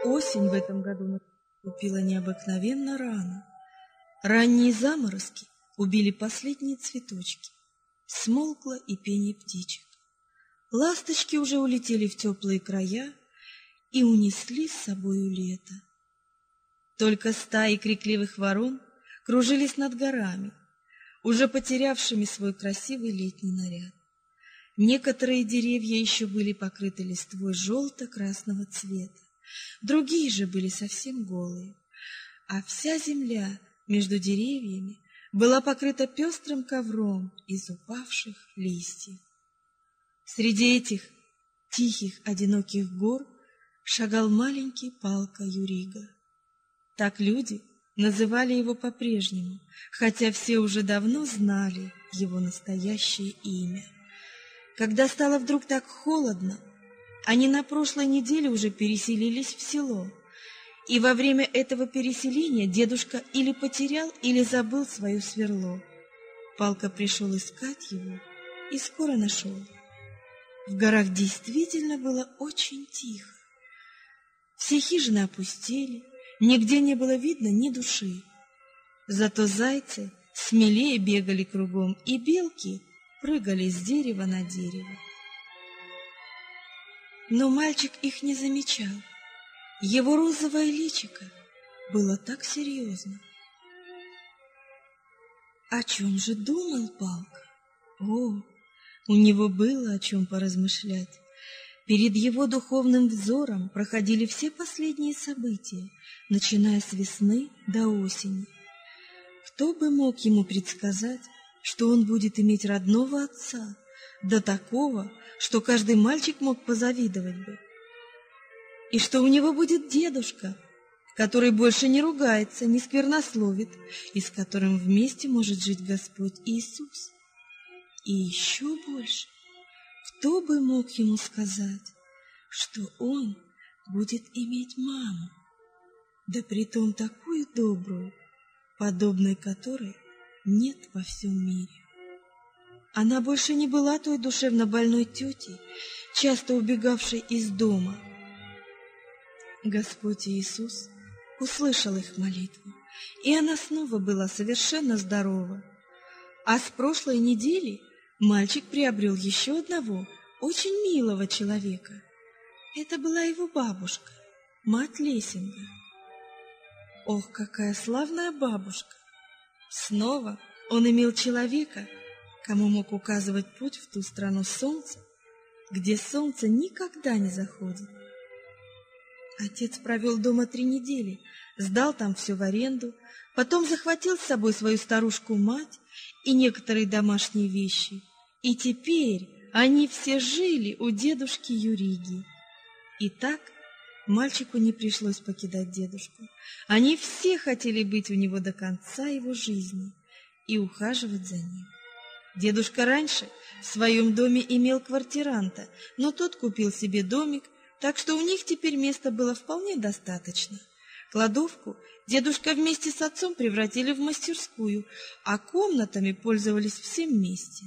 Осень в этом году наступила необыкновенно рано. Ранние заморозки убили последние цветочки. Смолкло и пение птичек. Ласточки уже улетели в теплые края и унесли с собою лето. Только стаи крикливых ворон кружились над горами, уже потерявшими свой красивый летний наряд. Некоторые деревья еще были покрыты листвой желто-красного цвета, другие же были совсем голые, а вся земля между деревьями была покрыта пестрым ковром из упавших листьев. Среди этих тихих, одиноких гор шагал маленький Палка Юрига. Так люди называли его по-прежнему, хотя все уже давно знали его настоящее имя. Когда стало вдруг так холодно, они на прошлой неделе уже переселились в село, и во время этого переселения дедушка или потерял, или забыл свое сверло. Палка пришел искать его и скоро нашел. В горах действительно было очень тихо. Все хижины опустели, нигде не было видно ни души. Зато зайцы смелее бегали кругом, и белки прыгали с дерева на дерево. Но мальчик их не замечал. Его розовое личико было так серьезно. О чем же думал Палка? О, у него было о чем поразмышлять. Перед его духовным взором проходили все последние события, начиная с весны до осени. Кто бы мог ему предсказать, что он будет иметь родного отца, до такого, что каждый мальчик мог позавидовать бы, и что у него будет дедушка, который больше не ругается, не сквернословит, и с которым вместе может жить Господь Иисус. И еще больше, кто бы мог ему сказать, что он будет иметь маму, да притом такую добрую, подобной которой нет во всем мире. Она больше не была той душевно больной тетей, часто убегавшей из дома. Господь Иисус услышал их молитву, и она снова была совершенно здорова. А с прошлой недели мальчик приобрел еще одного очень милого человека. Это была его бабушка, мать Лесинга. Ох, какая славная бабушка! Снова он имел человека, кому мог указывать путь в ту страну солнца, где солнце никогда не заходит. Отец провел дома 3 недели, сдал там все в аренду, потом захватил с собой свою старушку-мать и некоторые домашние вещи, и теперь они все жили у дедушки Юриги. И так мальчику не пришлось покидать дедушку. Они все хотели быть у него до конца его жизни и ухаживать за ним. Дедушка раньше в своем доме имел квартиранта, но тот купил себе домик, так что у них теперь места было вполне достаточно. Кладовку дедушка вместе с отцом превратили в мастерскую, а комнатами пользовались все вместе.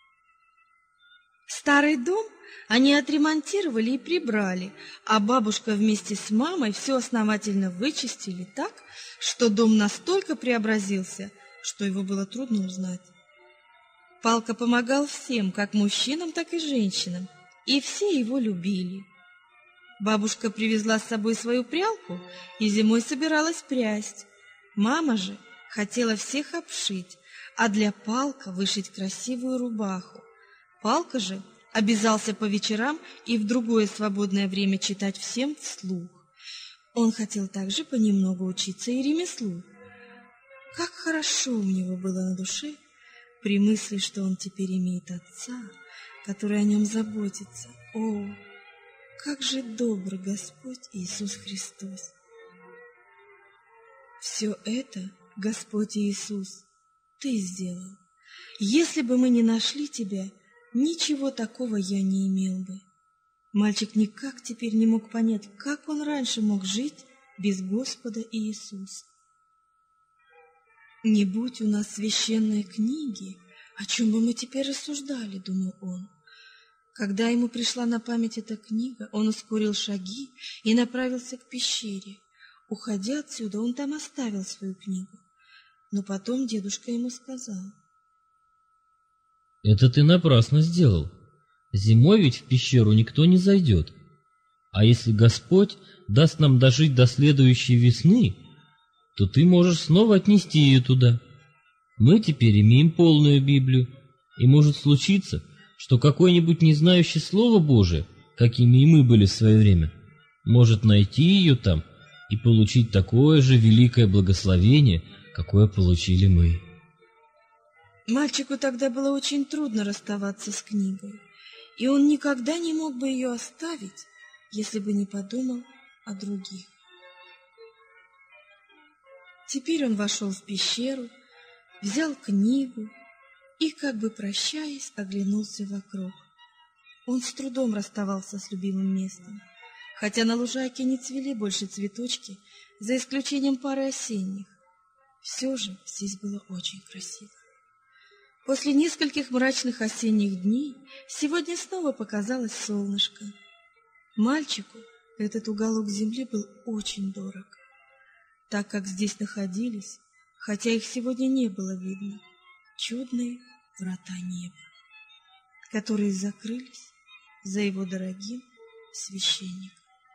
Старый дом они отремонтировали и прибрали, а бабушка вместе с мамой все основательно вычистили так, что дом настолько преобразился, что его было трудно узнать. Палка помогал всем, как мужчинам, так и женщинам, и все его любили. Бабушка привезла с собой свою прялку и зимой собиралась прясть. Мама же хотела всех обшить, а для Палка вышить красивую рубаху. Палка же обязался по вечерам и в другое свободное время читать всем вслух. Он хотел также понемногу учиться и ремеслу. Как хорошо у него было на душе при мысли, что он теперь имеет отца, который о нем заботится. О, как же добр Господь Иисус Христос! Все это, Господь Иисус, Ты сделал. Если бы мы не нашли Тебя, ничего такого я не имел бы. Мальчик никак теперь не мог понять, как он раньше мог жить без Господа Иисуса. «Не будь у нас священной книги, о чем бы мы теперь рассуждали?» — думал он. Когда ему пришла на память эта книга, он ускорил шаги и направился к пещере. Уходя отсюда, он там оставил свою книгу. Но потом дедушка ему сказал: «Это ты напрасно сделал. Зимой ведь в пещеру никто не зайдет. А если Господь даст нам дожить до следующей весны, то ты можешь снова отнести ее туда. Мы теперь имеем полную Библию, и может случиться, что какой-нибудь не знающий Слово Божие, какими и мы были в свое время, может найти ее там и получить такое же великое благословение, какое получили мы». Мальчику тогда было очень трудно расставаться с книгой, и он никогда не мог бы ее оставить, если бы не подумал о других. Теперь он вошел в пещеру, взял книгу и, как бы прощаясь, оглянулся вокруг. Он с трудом расставался с любимым местом, хотя на лужайке не цвели больше цветочки, за исключением пары осенних. Все же здесь было очень красиво. После нескольких мрачных осенних дней сегодня снова показалось солнышко. Мальчику этот уголок земли был очень дорог, так как здесь находились, хотя их сегодня не было видно, чудные врата неба, которые закрылись за его дорогим священником.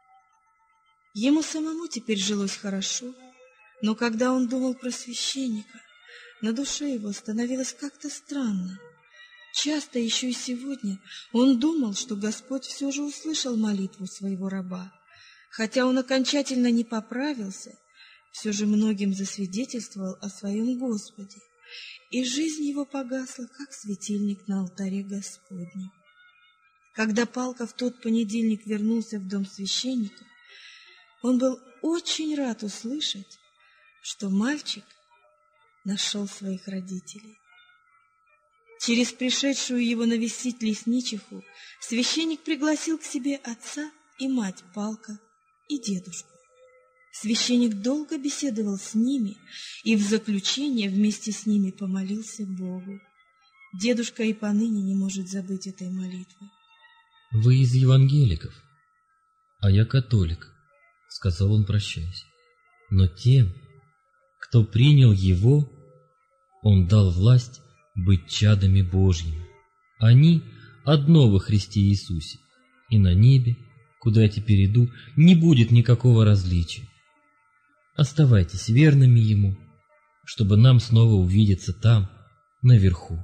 Ему самому теперь жилось хорошо, но когда он думал про священника, на душе его становилось как-то странно. Часто еще и сегодня он думал, что Господь все же услышал молитву своего раба. Хотя он окончательно не поправился, все же многим засвидетельствовал о своем Господе, и жизнь его погасла, как светильник на алтаре Господнем. Когда Палка в тот понедельник вернулся в дом священника, он был очень рад услышать, что мальчик нашел своих родителей. Через пришедшую его навестить лесничиху священник пригласил к себе отца и мать Палка и дедушку. Священник долго беседовал с ними и в заключение вместе с ними помолился Богу. Дедушка и поныне не может забыть этой молитвы. «Вы из евангеликов, а я католик», — сказал он, прощаясь. «Но тем, кто принял его, он дал власть быть чадами Божьими. Они одно во Христе Иисусе, и на небе, куда я теперь иду, не будет никакого различия. Оставайтесь верными Ему, чтобы нам снова увидеться там, наверху».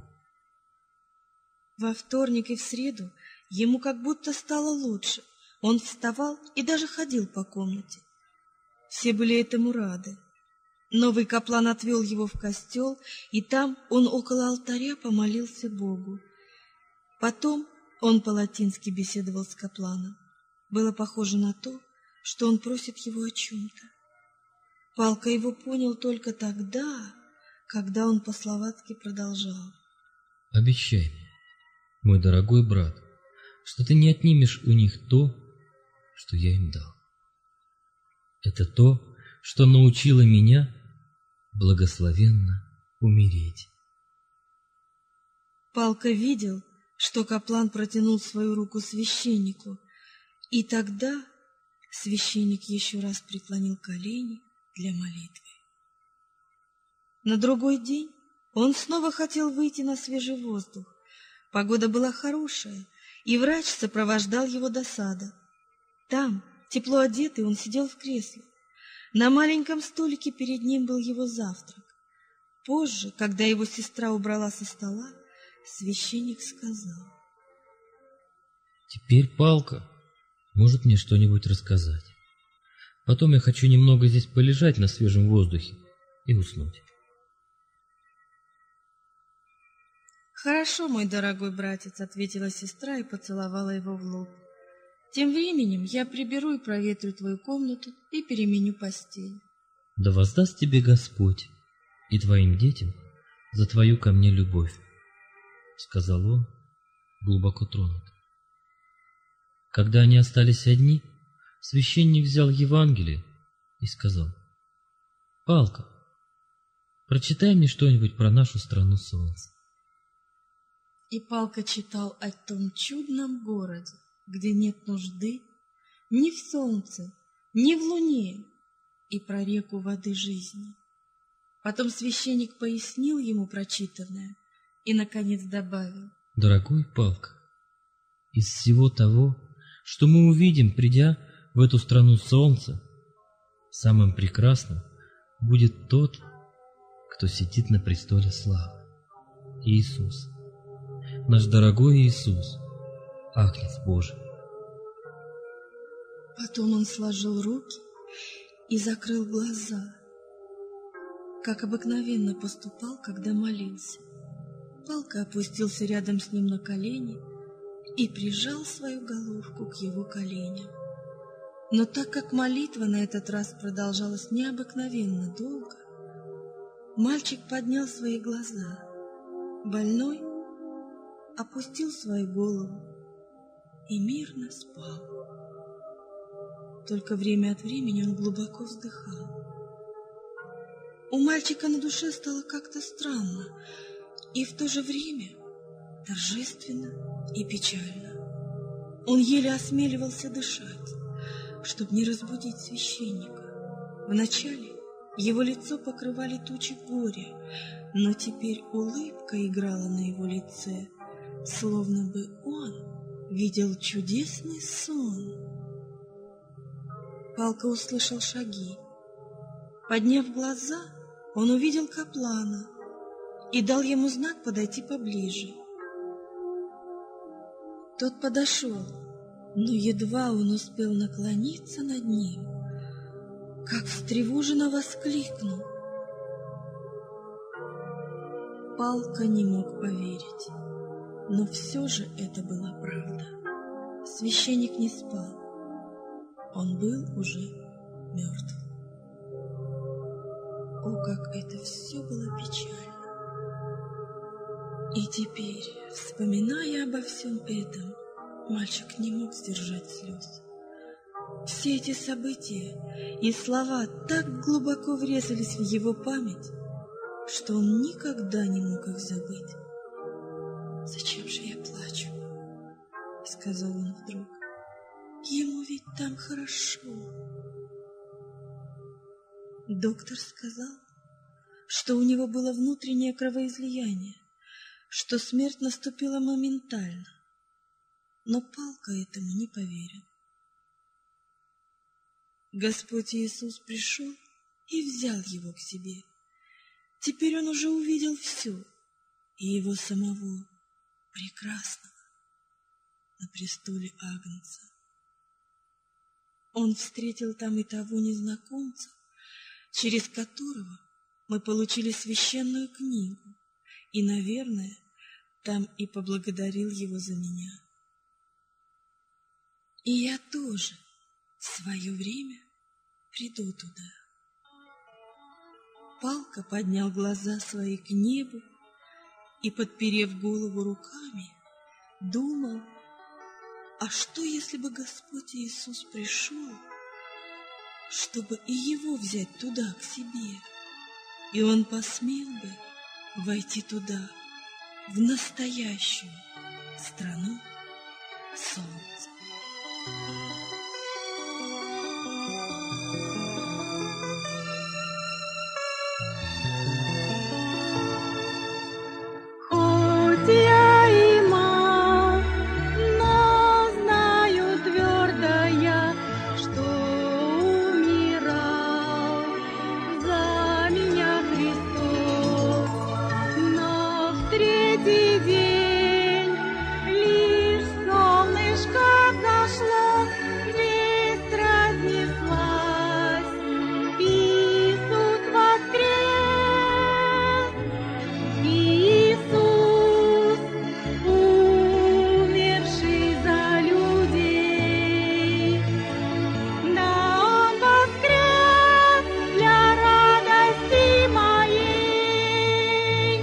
Во вторник и в среду ему как будто стало лучше. Он вставал и даже ходил по комнате. Все были этому рады. Новый каплан отвел его в костел, и там он около алтаря помолился Богу. Потом он по-латински беседовал с капланом. Было похоже на то, что он просит его о чем-то. Палка его понял только тогда, когда он по-словацки продолжал: «Обещай мне, мой дорогой брат, что ты не отнимешь у них то, что я им дал. Это то, что научило меня благословенно умереть». Палка видел, что каплан протянул свою руку священнику, и тогда священник еще раз преклонил колени для молитвы. На другой день он снова хотел выйти на свежий воздух. Погода была хорошая, и врач сопровождал его до сада. Там, тепло одетый, он сидел в кресле. На маленьком столике перед ним был его завтрак. Позже, когда его сестра убрала со стола, священник сказал: «Теперь Палка может мне что-нибудь рассказать. Потом я хочу немного здесь полежать на свежем воздухе и уснуть». «Хорошо, мой дорогой братец», — ответила сестра и поцеловала его в лоб. «Тем временем я приберу и проветрю твою комнату и переменю постель». «Да воздаст тебе Господь и твоим детям за твою ко мне любовь», — сказал он, глубоко тронут. Когда они остались одни, священник взял Евангелие и сказал: «Палка, прочитай мне что-нибудь про нашу страну солнца». И Палка читал о том чудном городе, где нет нужды ни в солнце, ни в луне, и про реку воды жизни. Потом священник пояснил ему прочитанное и, наконец, добавил: «Дорогой Палка, из всего того, что мы увидим, придя в эту страну солнца, самым прекрасным будет тот, кто сидит на престоле славы. Иисус, наш дорогой Иисус, Агнец Божий». Потом он сложил руки и закрыл глаза, как обыкновенно поступал, когда молился. Палка опустился рядом с ним на колени и прижал свою головку к его коленям. Но так как молитва на этот раз продолжалась необыкновенно долго, мальчик поднял свои глаза. Больной опустил свою голову и мирно спал. Только время от времени он глубоко вздыхал. У мальчика на душе стало как-то странно и в то же время торжественно и печально. Он еле осмеливался дышать, чтобы не разбудить священника. Вначале его лицо покрывали тучи горя, но теперь улыбка играла на его лице, словно бы он видел чудесный сон. Палка услышал шаги. Подняв глаза, он увидел каплана и дал ему знак подойти поближе. Тот подошел, но едва он успел наклониться над ним, как встревоженно воскликнул. Палка не мог поверить, но все же это была правда. Священник не спал, он был уже мертв. О, как это все было печально! И теперь, вспоминая обо всем этом, мальчик не мог сдержать слез. Все эти события и слова так глубоко врезались в его память, что он никогда не мог их забыть. «Зачем же я плачу?» — сказал он вдруг. «Ему ведь там хорошо». Доктор сказал, что у него было внутреннее кровоизлияние, что смерть наступила моментально, но Палка этому не поверил. Господь Иисус пришел и взял его к себе. Теперь он уже увидел все, и его самого прекрасного на престоле Агнца. Он встретил там и того незнакомца, через которого мы получили священную книгу, и, наверное, там и поблагодарил его за меня. И я тоже в свое время приду туда. Палка поднял глаза свои к небу и, подперев голову руками, думал, а что, если бы Господь Иисус пришел, чтобы и его взять туда, к себе, и он посмел бы войти туда, в настоящую страну солнца. Хоть я и мал, но знаю твердо я, что умирал за меня Христос, но в третий день лишь солнышко зашло, весть разнеслась, Иисус воскрес, Иисус, умерший за людей, да Он воскрес для радости моей.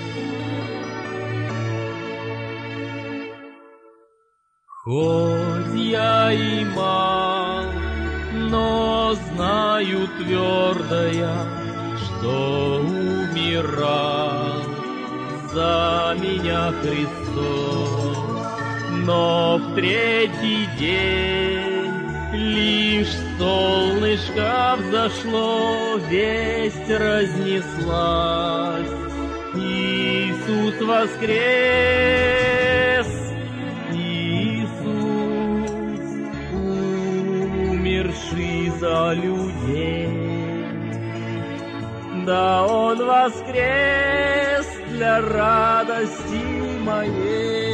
Хоть я и мал, но знаю твердо я, что умирал за меня Христос. Но в третий день лишь солнышко взошло, весть разнеслась: Иисус воскрес! Иисус, умерший за людей. Да Он воскрес для радости моей.